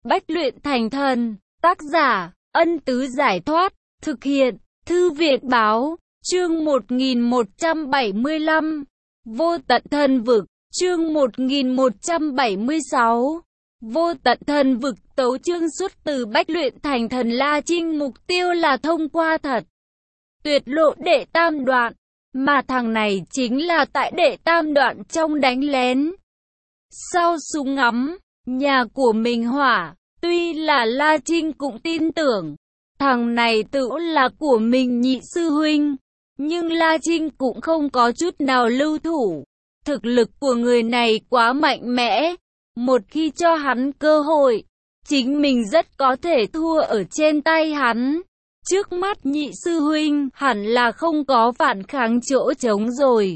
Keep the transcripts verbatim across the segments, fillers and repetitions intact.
Bách luyện thành thần, tác giả, Ân Tứ Giải Thoát, thực hiện, Thư viện Báo, chương một nghìn một trăm bảy mươi lăm, Vô Tận Thần Vực, chương một nghìn một trăm bảy mươi sáu, Vô Tận Thần Vực. Tấu chương xuất từ Bách luyện thành thần La Trinh, mục tiêu là thông qua thật tuyệt lộ đệ tam đoạn, mà thằng này chính là tại đệ tam đoạn trong đánh lén. Sau súng ngắm, nhà của mình hỏa, tuy là La Trinh cũng tin tưởng, thằng này tự là của mình nhị sư huynh, nhưng La Trinh cũng không có chút nào lưu thủ. Thực lực của người này quá mạnh mẽ, một khi cho hắn cơ hội, chính mình rất có thể thua ở trên tay hắn. Trước mắt nhị sư huynh hẳn là không có phản kháng chỗ trống rồi.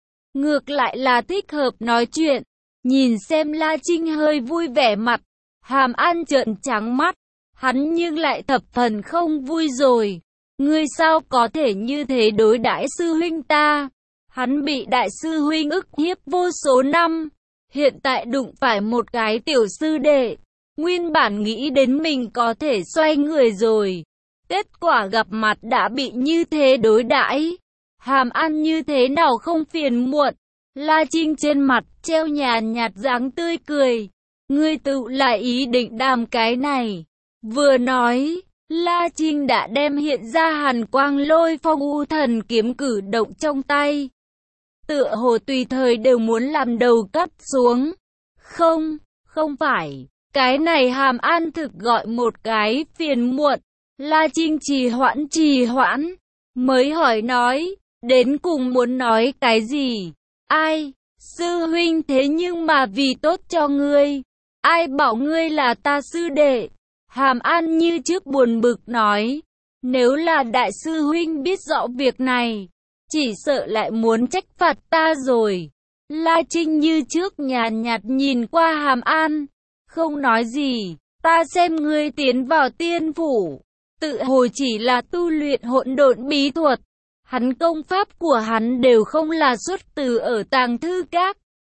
Ngược lại là thích hợp nói chuyện. Nhìn xem La Trinh hơi vui vẻ mặt, Hàm An trợn trắng mắt, hắn nhưng lại thập phần không vui rồi. Ngươi sao có thể như thế đối đãi sư huynh ta? Hắn bị đại sư huynh ức hiếp vô số năm, hiện tại đụng phải một cái tiểu sư đệ, nguyên bản nghĩ đến mình có thể xoay người rồi, kết quả gặp mặt đã bị như thế đối đãi. Hàm An như thế nào không phiền muộn? La Trinh trên mặt treo nhàn nhạt dáng tươi cười. Ngươi tự lại ý định đàm cái này. Vừa nói, La Trinh đã đem hiện ra hàn quang lôi phong u thần kiếm cử động trong tay. Tựa hồ tùy thời đều muốn làm đầu cắt xuống. Không, không phải. Cái này Hàm An thực gọi một cái phiền muộn. La Trinh trì hoãn trì hoãn, mới hỏi nói, đến cùng muốn nói cái gì? Ai? Sư huynh thế nhưng mà vì tốt cho ngươi. Ai bảo ngươi là ta sư đệ? Hàm An như trước buồn bực nói, nếu là đại sư huynh biết rõ việc này, chỉ sợ lại muốn trách phạt ta rồi. La Trinh như trước nhàn nhạt nhìn qua Hàm An, không nói gì. Ta xem ngươi tiến vào tiên phủ, tự hồi chỉ là tu luyện hỗn độn bí thuật. Hắn công pháp của hắn đều không là xuất từ ở tàng thư các.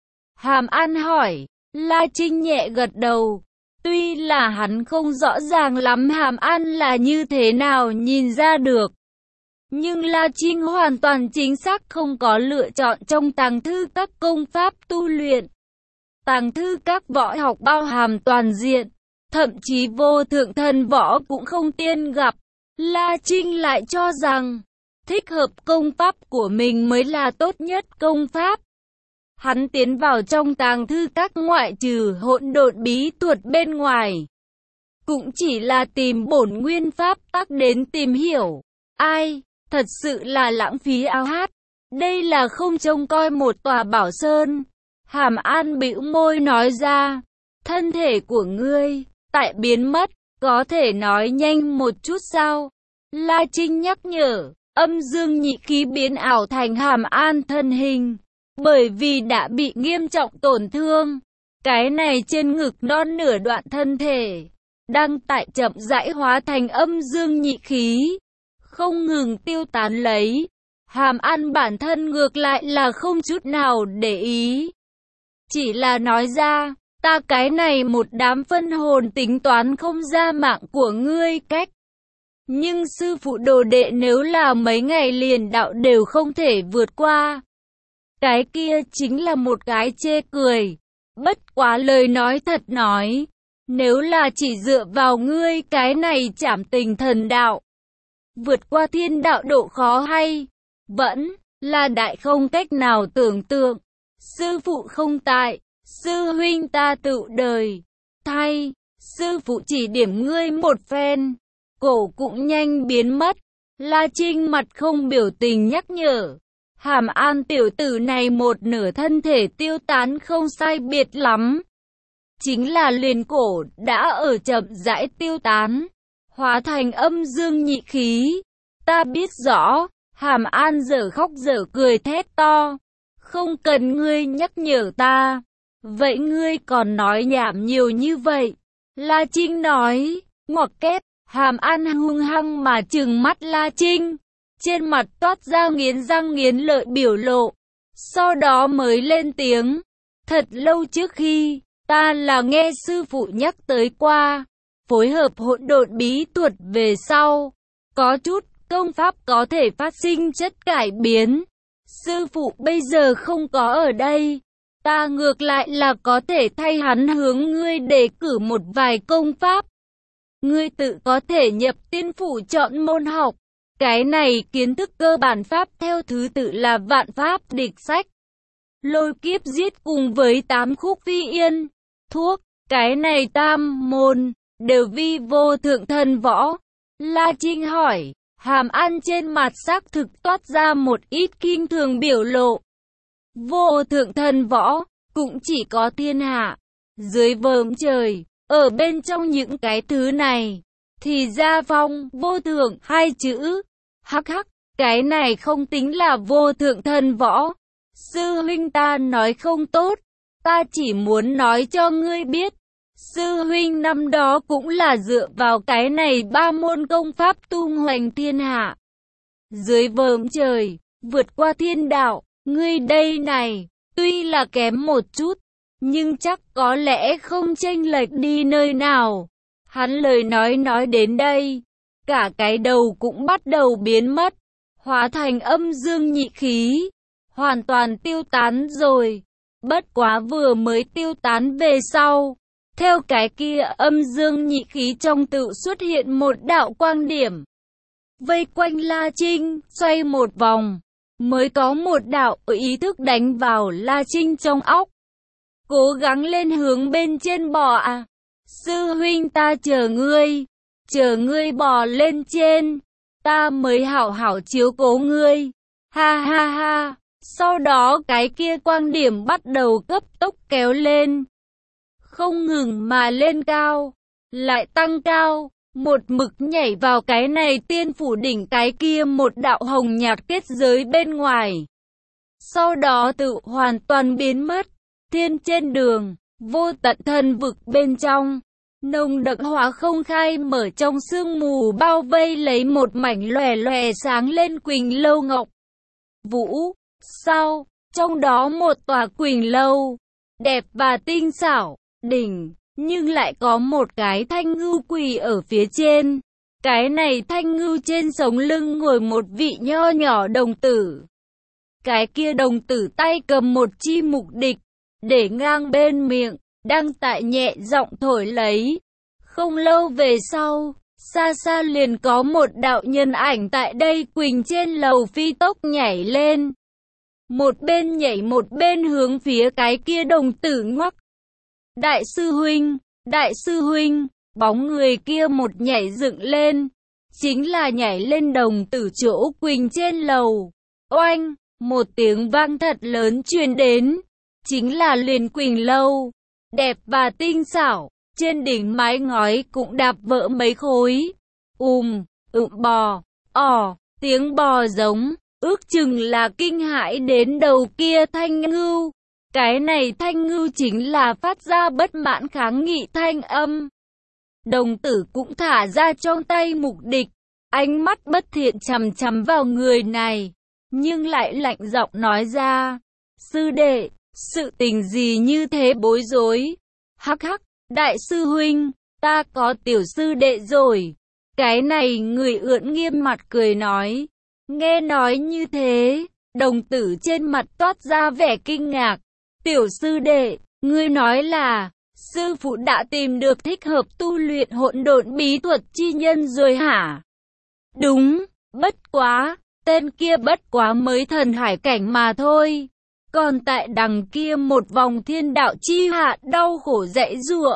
Hàm An hỏi, La Trinh nhẹ gật đầu. Tuy là hắn không rõ ràng lắm Hàm An là như thế nào nhìn ra được, nhưng La Trinh hoàn toàn chính xác không có lựa chọn trong tàng thư các công pháp tu luyện. Tàng thư các võ học bao hàm toàn diện, thậm chí vô thượng thần võ cũng không tiên gặp. La Trinh lại cho rằng thích hợp công pháp của mình mới là tốt nhất công pháp. Hắn tiến vào trong tàng thư các ngoại trừ hỗn độn bí thuật bên ngoài, cũng chỉ là tìm bổn nguyên pháp tắc đến tìm hiểu. Ai, thật sự là lãng phí ao hát. Đây là không trông coi một tòa bảo sơn. Hàm An bĩu môi nói ra, thân thể của ngươi tại biến mất, có thể nói nhanh một chút sao? La Trinh nhắc nhở. Âm dương nhị khí biến ảo thành Hàm An thân hình, bởi vì đã bị nghiêm trọng tổn thương. Cái này trên ngực non nửa đoạn thân thể, đang tại chậm rãi hóa thành âm dương nhị khí, không ngừng tiêu tán lấy. Hàm An bản thân ngược lại là không chút nào để ý, chỉ là nói ra, ta cái này một đám phân hồn tính toán không ra mạng của ngươi cách. Nhưng sư phụ đồ đệ nếu là mấy ngày liền đạo đều không thể vượt qua, cái kia chính là một cái chê cười. Bất quá lời nói thật nói, nếu là chỉ dựa vào ngươi cái này trảm tình thần đạo, vượt qua thiên đạo độ khó hay vẫn là đại không cách nào tưởng tượng. Sư phụ không tại, sư huynh ta tự đời thay, sư phụ chỉ điểm ngươi một phen, cổ cũng nhanh biến mất. La Trinh mặt không biểu tình nhắc nhở, Hàm An tiểu tử này một nửa thân thể tiêu tán không sai biệt lắm, chính là liền cổ đã ở chậm rãi tiêu tán, hóa thành âm dương nhị khí. Ta biết rõ. Hàm An dở khóc dở cười thét to, không cần ngươi nhắc nhở ta, vậy ngươi còn nói nhảm nhiều như vậy? La Trinh nói, ngoặc kép. Hàm An hung hăng mà trừng mắt La Trinh, trên mặt toát ra nghiến răng nghiến lợi biểu lộ, sau đó mới lên tiếng, thật lâu trước khi, Ta là nghe sư phụ nhắc tới qua, phối hợp hỗn độn bí thuật về sau, có chút công pháp có thể phát sinh chất cải biến. Sư phụ bây giờ không có ở đây, ta ngược lại là có thể thay hắn hướng ngươi đề cử một vài công pháp. Ngươi tự có thể nhập tiên phủ chọn môn học. Cái này kiến thức cơ bản pháp theo thứ tự là vạn pháp địch sách, lôi kiếp giết cùng với tám khúc phi yên, thuốc. Cái này tam môn đều vi vô thượng thần võ. La Trinh hỏi. Hàm An trên mặt xác thực toát ra một ít kinh thường biểu lộ. Vô thượng thần võ, cũng chỉ có thiên hạ, dưới vòm trời, ở bên trong những cái thứ này, thì gia phong, vô thượng, hai chữ. Hắc hắc, cái này không tính là vô thượng thần võ. Sư huynh ta nói không tốt, ta chỉ muốn nói cho ngươi biết. Sư huynh năm đó cũng là dựa vào cái này ba môn công pháp tung hoành thiên hạ. Dưới vòm trời, vượt qua thiên đạo, ngươi đây này, tuy là kém một chút, nhưng chắc có lẽ không chênh lệch đi nơi nào. Hắn lời nói nói đến đây, cả cái đầu cũng bắt đầu biến mất, hóa thành âm dương nhị khí, hoàn toàn tiêu tán rồi. Bất quá vừa mới tiêu tán về sau, theo cái kia âm dương nhị khí trong tự xuất hiện một đạo quang điểm, vây quanh La Trinh, xoay một vòng, mới có một đạo ý thức đánh vào La Trinh trong óc. Cố gắng lên hướng bên trên bò à. Sư huynh ta chờ ngươi, chờ ngươi bò lên trên, ta mới hảo hảo chiếu cố ngươi. Ha ha ha, sau đó cái kia quang điểm bắt đầu cấp tốc kéo lên. Không ngừng mà lên cao, lại tăng cao, một mực nhảy vào cái này tiên phủ đỉnh cái kia một đạo hồng nhạt kết giới bên ngoài. Sau đó tự hoàn toàn biến mất, thiên trên đường, vô tận thần vực bên trong, nồng đậm hỏa không khai mở trong sương mù bao vây lấy một mảnh lòe lòe sáng lên Quỳnh Lâu Ngọc Vũ. Sau, trong đó một tòa Quỳnh Lâu, đẹp và tinh xảo, đỉnh, nhưng lại có một cái thanh ngưu quỳ ở phía trên. Cái này thanh ngưu trên sống lưng ngồi một vị nho nhỏ đồng tử. Cái kia đồng tử tay cầm một chi mục địch, để ngang bên miệng, đang tại nhẹ giọng thổi lấy. Không lâu về sau, xa xa liền có một đạo nhân ảnh tại đây quỳnh trên lầu phi tốc nhảy lên. Một bên nhảy một bên hướng phía cái kia đồng tử ngoắc. Đại sư huynh, đại sư huynh, bóng người kia một nhảy dựng lên, chính là nhảy lên đồng tử chỗ quỳnh trên lầu. Oanh, một tiếng vang thật lớn truyền đến, chính là liền Quỳnh Lâu, đẹp và tinh xảo, trên đỉnh mái ngói cũng đạp vỡ mấy khối. Ùm, ựm bò, ò, tiếng bò giống, ước chừng là kinh hãi đến đầu kia thanh ngưu. Cái này thanh ngưu chính là phát ra bất mãn kháng nghị thanh âm. Đồng tử cũng thả ra trong tay mục địch, ánh mắt bất thiện chằm chằm vào người này, nhưng lại lạnh giọng nói ra, sư đệ, sự tình gì như thế bối rối? Hắc hắc, đại sư huynh, ta có tiểu sư đệ rồi. Cái này người ưỡn nghiêm mặt cười nói. Nghe nói như thế, đồng tử trên mặt toát ra vẻ kinh ngạc. Tiểu sư đệ, ngươi nói là, sư phụ đã tìm được thích hợp tu luyện hỗn độn bí thuật chi nhân rồi hả? Đúng, bất quá, tên kia bất quá mới thần hải cảnh mà thôi. Còn tại đằng kia một vòng thiên đạo chi hạ đau khổ dãy giụa.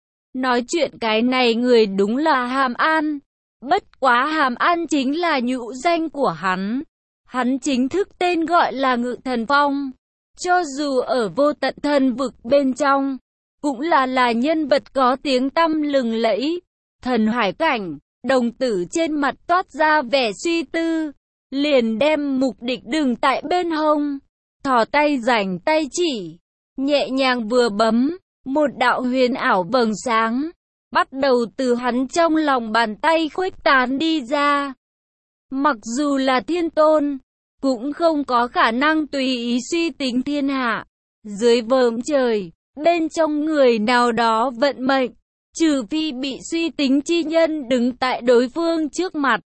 Nói chuyện cái này người đúng là Hàm An. Bất quá Hàm An chính là nhũ danh của hắn. Hắn chính thức tên gọi là Ngự Thần Phong. Cho dù ở vô tận thần vực bên trong, cũng là là nhân vật có tiếng tăm lừng lẫy. Thần hải cảnh, đồng tử trên mặt toát ra vẻ suy tư, liền đem mục địch đừng tại bên hông, thò tay rảnh tay chỉ, nhẹ nhàng vừa bấm, một đạo huyền ảo vầng sáng, bắt đầu từ hắn trong lòng bàn tay khuếch tán đi ra. Mặc dù là thiên tôn, cũng không có khả năng tùy ý suy tính thiên hạ. Dưới vòm trời, bên trong người nào đó vận mệnh, trừ phi bị suy tính chi nhân đứng tại đối phương trước mặt,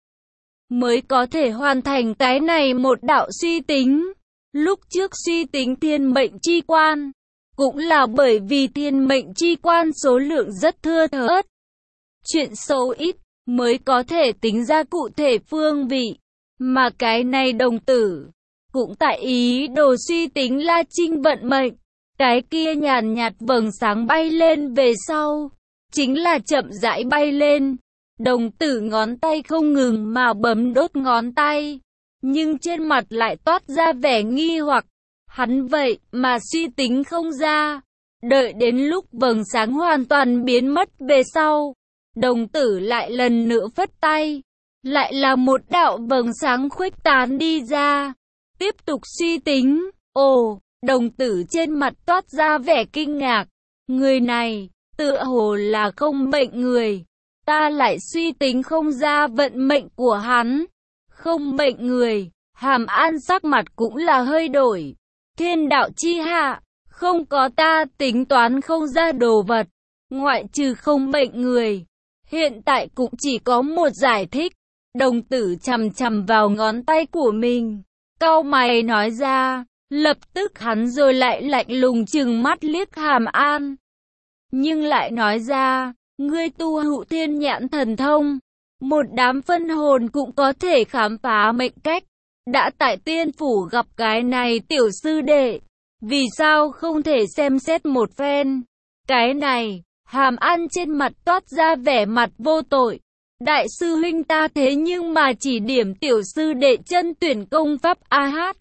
mới có thể hoàn thành cái này một đạo suy tính. Lúc trước suy tính thiên mệnh chi quan, cũng là bởi vì thiên mệnh chi quan số lượng rất thưa thớt, chuyện số ít, mới có thể tính ra cụ thể phương vị. Mà cái này đồng tử, cũng tại ý đồ suy tính La Trinh vận mệnh. Cái kia nhàn nhạt vầng sáng bay lên về sau, chính là chậm rãi bay lên. Đồng tử ngón tay không ngừng mà bấm đốt ngón tay, nhưng trên mặt lại toát ra vẻ nghi hoặc. Hắn vậy mà suy tính không ra. Đợi đến lúc vầng sáng hoàn toàn biến mất về sau, đồng tử lại lần nữa phất tay, lại là một đạo vầng sáng khuếch tán đi ra. Tiếp tục suy tính. Ồ, đồng tử trên mặt toát ra vẻ kinh ngạc. Người này, tựa hồ là không mệnh người. Ta lại suy tính không ra vận mệnh của hắn. Không mệnh người. Hàm An sắc mặt cũng là hơi đổi. Thiên đạo chi hạ, không có ta tính toán không ra đồ vật, ngoại trừ không mệnh người. Hiện tại cũng chỉ có một giải thích. Đồng tử chằm chằm vào ngón tay của mình, cau mày nói ra. Lập tức hắn rồi lại lạnh lùng trừng mắt liếc Hàm An, nhưng lại nói ra, ngươi tu hữu thiên nhãn thần thông, một đám phân hồn cũng có thể khám phá mệnh cách. Đã tại tiên phủ gặp cái này tiểu sư đệ, vì sao không thể xem xét một phen? Cái này, Hàm An trên mặt toát ra vẻ mặt vô tội. Đại sư huynh ta thế nhưng mà chỉ điểm tiểu sư đệ chân tuyển công pháp a hát.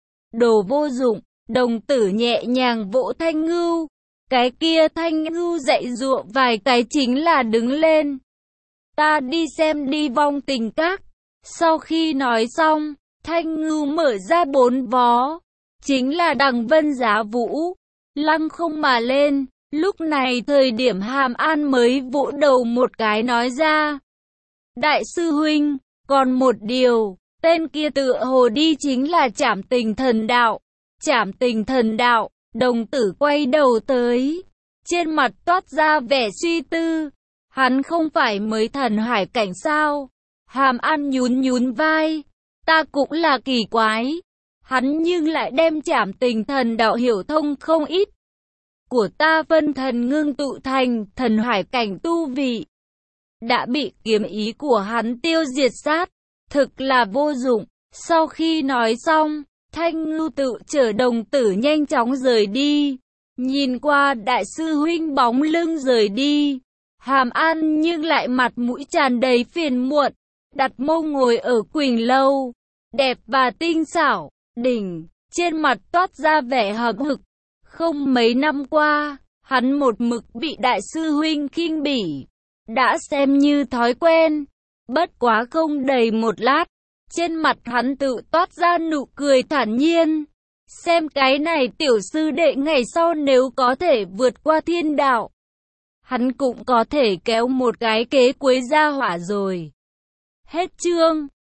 Đồ vô dụng. Đồng tử nhẹ nhàng vỗ Thanh Ngưu. Cái kia Thanh Ngưu dạy dụa vài cái chính là đứng lên. Ta đi xem đi vong tình các. Sau khi nói xong, Thanh Ngưu mở ra bốn vó, chính là đằng vân giá vũ, lăng không mà lên. Lúc này thời điểm Hàm An mới vỗ đầu một cái nói ra. Đại sư huynh, còn một điều, tên kia tựa hồ đi chính là Trảm Tình Thần Đạo. Trảm Tình Thần Đạo. Đồng tử quay đầu tới, trên mặt toát ra vẻ suy tư. Hắn không phải mới thần hải cảnh sao? Hàm An nhún nhún vai. Ta cũng là kỳ quái. Hắn nhưng lại đem Trảm Tình Thần Đạo hiểu thông không ít. Của ta phân thần ngưng tụ thành thần hải cảnh tu vị, đã bị kiếm ý của hắn tiêu diệt sát, thực là vô dụng. Sau khi nói xong, Thanh Ngưu tự chở đồng tử nhanh chóng rời đi. Nhìn qua đại sư huynh bóng lưng rời đi, Hàm An nhưng lại mặt mũi tràn đầy phiền muộn, đặt mông ngồi ở Quỳnh Lâu, đẹp và tinh xảo, đỉnh, trên mặt toát ra vẻ hậm hực. Không mấy năm qua, hắn một mực bị đại sư huynh khinh bỉ, đã xem như thói quen. Bất quá không đầy một lát, trên mặt hắn tự toát ra nụ cười thản nhiên. Xem cái này tiểu sư đệ ngày sau nếu có thể vượt qua thiên đạo, hắn cũng có thể kéo một cái kế cuối gia hỏa rồi. Hết chương.